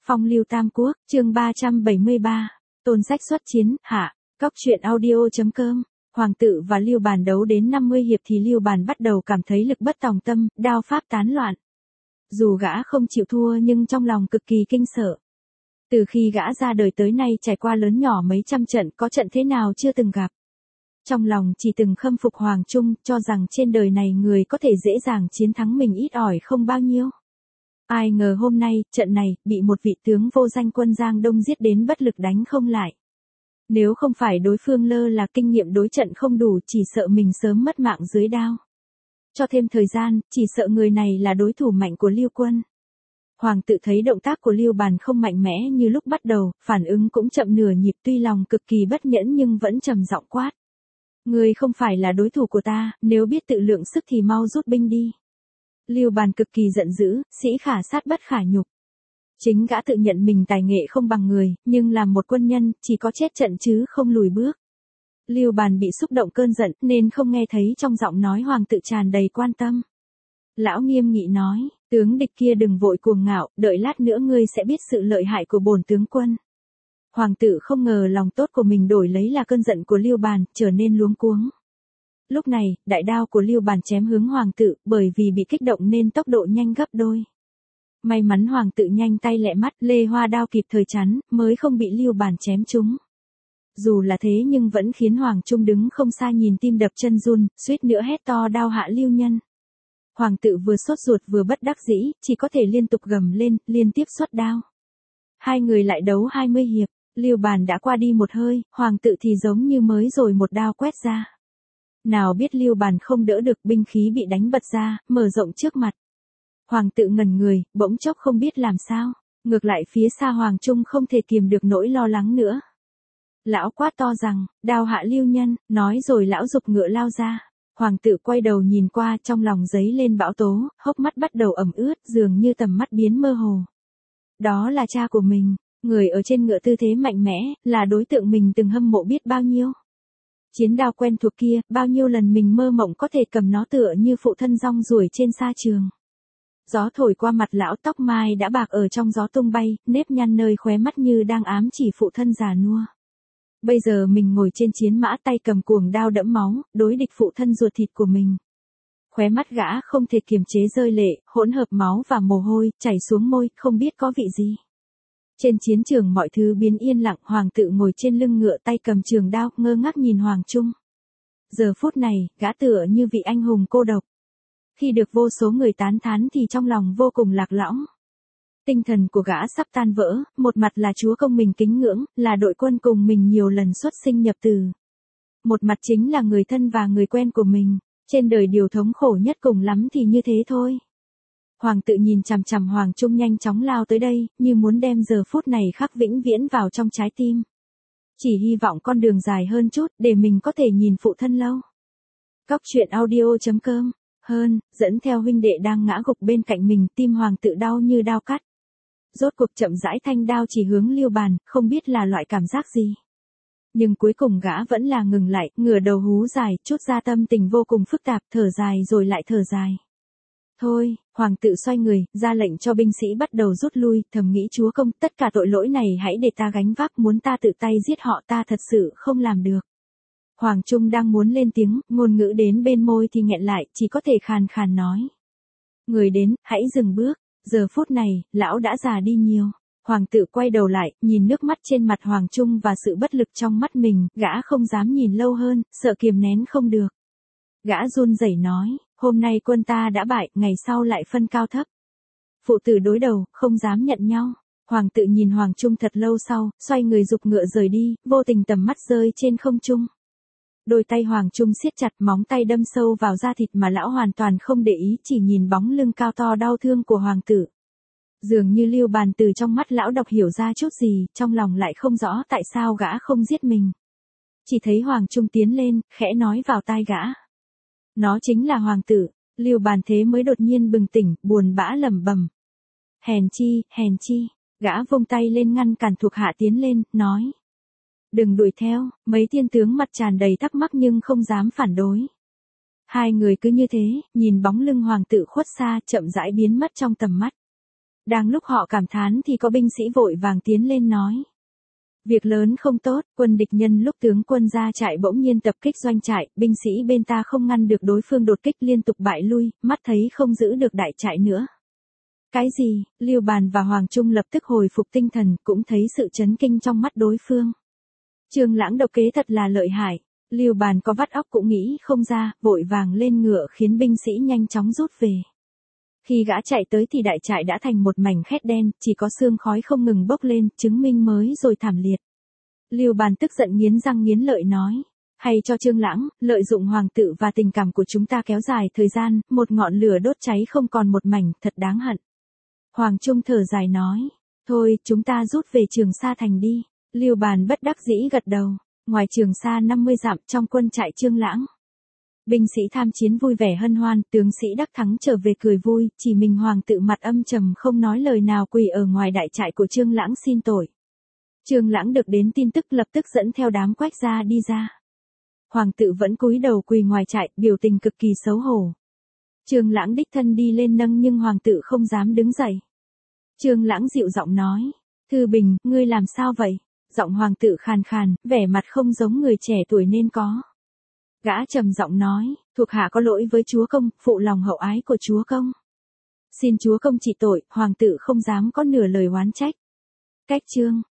Phong lưu Tam Quốc, chương 373, Tôn sách xuất chiến, hạ, Cóc truyện audio.com. Hoàng tự và Lưu Bàn đấu đến 50 hiệp thì Lưu Bàn bắt đầu cảm thấy lực bất tòng tâm, đao pháp tán loạn. Dù gã không chịu thua nhưng trong lòng cực kỳ kinh sợ. Từ khi gã ra đời tới nay trải qua lớn nhỏ mấy trăm trận, có trận thế nào chưa từng gặp. Trong lòng chỉ từng khâm phục Hoàng Trung, cho rằng trên đời này người có thể dễ dàng chiến thắng mình ít ỏi không bao nhiêu. Ai ngờ hôm nay, trận này, bị một vị tướng vô danh quân Giang Đông giết đến bất lực đánh không lại. Nếu không phải đối phương lơ là kinh nghiệm đối trận không đủ, chỉ sợ mình sớm mất mạng dưới đao. Cho thêm thời gian, chỉ sợ người này là đối thủ mạnh của Lưu Quân. Hoàng tự thấy động tác của Lưu Bàn không mạnh mẽ như lúc bắt đầu, phản ứng cũng chậm nửa nhịp, tuy lòng cực kỳ bất nhẫn nhưng vẫn trầm giọng quát. Ngươi không phải là đối thủ của ta, nếu biết tự lượng sức thì mau rút binh đi. Lưu Bàn cực kỳ giận dữ, sĩ khả sát bất khả nhục. Chính gã tự nhận mình tài nghệ không bằng người, nhưng làm một quân nhân, chỉ có chết trận chứ không lùi bước. Lưu Bàn bị xúc động cơn giận, nên không nghe thấy trong giọng nói Hoàng tự tràn đầy quan tâm. Lão nghiêm nghị nói, tướng địch kia đừng vội cuồng ngạo, đợi lát nữa ngươi sẽ biết sự lợi hại của bổn tướng quân. Hoàng tự không ngờ lòng tốt của mình đổi lấy là cơn giận của Lưu Bàn, trở nên luống cuống. Lúc này, đại đao của Lưu Bàn chém hướng Hoàng tự, bởi vì bị kích động nên tốc độ nhanh gấp đôi. May mắn Hoàng tự nhanh tay lẹ mắt, lê hoa đao kịp thời chắn, mới không bị Lưu Bàn chém trúng. Dù là thế nhưng vẫn khiến Hoàng Trung đứng không xa nhìn tim đập chân run, suýt nữa hét to đao hạ Lưu Nhân. Hoàng tự vừa sốt ruột vừa bất đắc dĩ, chỉ có thể liên tục gầm lên, liên tiếp xuất đao. Hai người lại đấu 20 hiệp, Lưu Bàn đã qua đi một hơi, Hoàng tự thì giống như mới rồi một đao quét ra. Nào biết Lưu Bàn không đỡ được, binh khí bị đánh bật ra, mở rộng trước mặt. Hoàng tự ngẩn người, bỗng chốc không biết làm sao, ngược lại phía xa Hoàng Trung không thể kiềm được nỗi lo lắng nữa. Lão quát to rằng, đao hạ Lưu Nhân, nói rồi lão giục ngựa lao ra. Hoàng tự quay đầu nhìn qua, trong lòng dấy lên bão tố, hốc mắt bắt đầu ẩm ướt, dường như tầm mắt biến mơ hồ. Đó là cha của mình, người ở trên ngựa tư thế mạnh mẽ, là đối tượng mình từng hâm mộ biết bao nhiêu. Chiến đao quen thuộc kia, bao nhiêu lần mình mơ mộng có thể cầm nó tựa như phụ thân rong ruổi trên sa trường. Gió thổi qua mặt lão, tóc mai đã bạc ở trong gió tung bay, nếp nhăn nơi khóe mắt như đang ám chỉ phụ thân già nua. Bây giờ mình ngồi trên chiến mã, tay cầm cuồng đao đẫm máu, đối địch phụ thân ruột thịt của mình. Khóe mắt gã không thể kiềm chế rơi lệ, hỗn hợp máu và mồ hôi, chảy xuống môi, không biết có vị gì. Trên chiến trường mọi thứ biến yên lặng, Hoàng tự ngồi trên lưng ngựa, tay cầm trường đao, ngơ ngác nhìn Hoàng Trung. Giờ phút này, gã tựa như vị anh hùng cô độc. Khi được vô số người tán thán thì trong lòng vô cùng lạc lõng. Tinh thần của gã sắp tan vỡ, một mặt là chúa công mình kính ngưỡng, là đội quân cùng mình nhiều lần xuất sinh nhập tử. Một mặt chính là người thân và người quen của mình, trên đời điều thống khổ nhất cùng lắm thì như thế thôi. Hoàng tự nhìn chằm chằm Hoàng Trung nhanh chóng lao tới đây, như muốn đem giờ phút này khắc vĩnh viễn vào trong trái tim. Chỉ hy vọng con đường dài hơn chút, để mình có thể nhìn phụ thân lâu. Cóc truyện audio.com. Hơn, dẫn theo huynh đệ đang ngã gục bên cạnh mình, tim Hoàng tự đau như đao cắt. Rốt cuộc chậm rãi thanh đao chỉ hướng Lưu Bàn, không biết là loại cảm giác gì. Nhưng cuối cùng gã vẫn là ngừng lại, ngửa đầu hú dài, chút ra tâm tình vô cùng phức tạp, thở dài rồi lại thở dài. Thôi, Hoàng tự xoay người, ra lệnh cho binh sĩ bắt đầu rút lui, thầm nghĩ chúa công, tất cả tội lỗi này hãy để ta gánh vác, muốn ta tự tay giết họ ta thật sự không làm được. Hoàng Trung đang muốn lên tiếng, ngôn ngữ đến bên môi thì nghẹn lại, chỉ có thể khàn khàn nói. Người đến, hãy dừng bước, giờ phút này, lão đã già đi nhiều. Hoàng tự quay đầu lại, nhìn nước mắt trên mặt Hoàng Trung và sự bất lực trong mắt mình, gã không dám nhìn lâu hơn, sợ kiềm nén không được. Gã run rẩy nói, hôm nay quân ta đã bại, ngày sau lại phân cao thấp. Phụ tử đối đầu, không dám nhận nhau. Hoàng tự nhìn Hoàng Trung thật lâu sau, xoay người giục ngựa rời đi, vô tình tầm mắt rơi trên không trung. Đôi tay Hoàng Trung siết chặt, móng tay đâm sâu vào da thịt mà lão hoàn toàn không để ý, chỉ nhìn bóng lưng cao to đau thương của Hoàng tử. Dường như Lưu Bàn từ trong mắt lão đọc hiểu ra chút gì, trong lòng lại không rõ tại sao gã không giết mình. Chỉ thấy Hoàng Trung tiến lên, khẽ nói vào tai gã. Nó chính là Hoàng tử. Lưu Bàn thế mới đột nhiên bừng tỉnh, buồn bã lẩm bẩm. Hèn chi, gã vung tay lên ngăn cản thuộc hạ tiến lên, nói. Đừng đuổi theo, mấy tiên tướng mặt tràn đầy thắc mắc nhưng không dám phản đối. Hai người cứ như thế, nhìn bóng lưng Hoàng tự khuất xa, chậm rãi biến mất trong tầm mắt. Đang lúc họ cảm thán thì có binh sĩ vội vàng tiến lên nói. Việc lớn không tốt, quân địch nhân lúc tướng quân ra trại bỗng nhiên tập kích doanh trại, binh sĩ bên ta không ngăn được đối phương đột kích liên tục bại lui, mắt thấy không giữ được đại trại nữa. Cái gì? Lưu Bàn và Hoàng Trung lập tức hồi phục tinh thần, cũng thấy sự chấn kinh trong mắt đối phương. Trương Lãng độc kế thật là lợi hại. Lưu Bàn có vắt óc cũng nghĩ không ra, vội vàng lên ngựa khiến binh sĩ nhanh chóng rút về. Khi gã chạy tới thì đại trại đã thành một mảnh khét đen, chỉ có sương khói không ngừng bốc lên, chứng minh mới rồi thảm liệt. Lưu Bàn tức giận nghiến răng nghiến lợi nói. Hay cho Trương Lãng, lợi dụng hoàng tử và tình cảm của chúng ta kéo dài thời gian, một ngọn lửa đốt cháy không còn một mảnh, thật đáng hận. Hoàng Trung thở dài nói. Thôi, chúng ta rút về Trường Sa thành đi. Lưu Bàn bất đắc dĩ gật đầu. Ngoài Trường Sa 50 dặm trong quân trại Trương Lãng. Binh sĩ tham chiến vui vẻ hân hoan, tướng sĩ đắc thắng trở về cười vui, chỉ mình hoàng tự mặt âm trầm không nói lời nào quỳ ở ngoài đại trại của Trương Lãng xin tội. Trương Lãng được đến tin tức lập tức dẫn theo đám Quách gia đi ra. Hoàng tự vẫn cúi đầu quỳ ngoài trại, biểu tình cực kỳ xấu hổ. Trương Lãng đích thân đi lên nâng nhưng hoàng tự không dám đứng dậy. Trương Lãng dịu giọng nói, Thư Bình, ngươi làm sao vậy? Giọng hoàng tự khàn khàn, vẻ mặt không giống người trẻ tuổi nên có. Gã trầm giọng nói, thuộc hạ có lỗi với chúa công, phụ lòng hậu ái của chúa công. Xin chúa công trị tội, hoàng tử không dám có nửa lời oán trách. Cách chương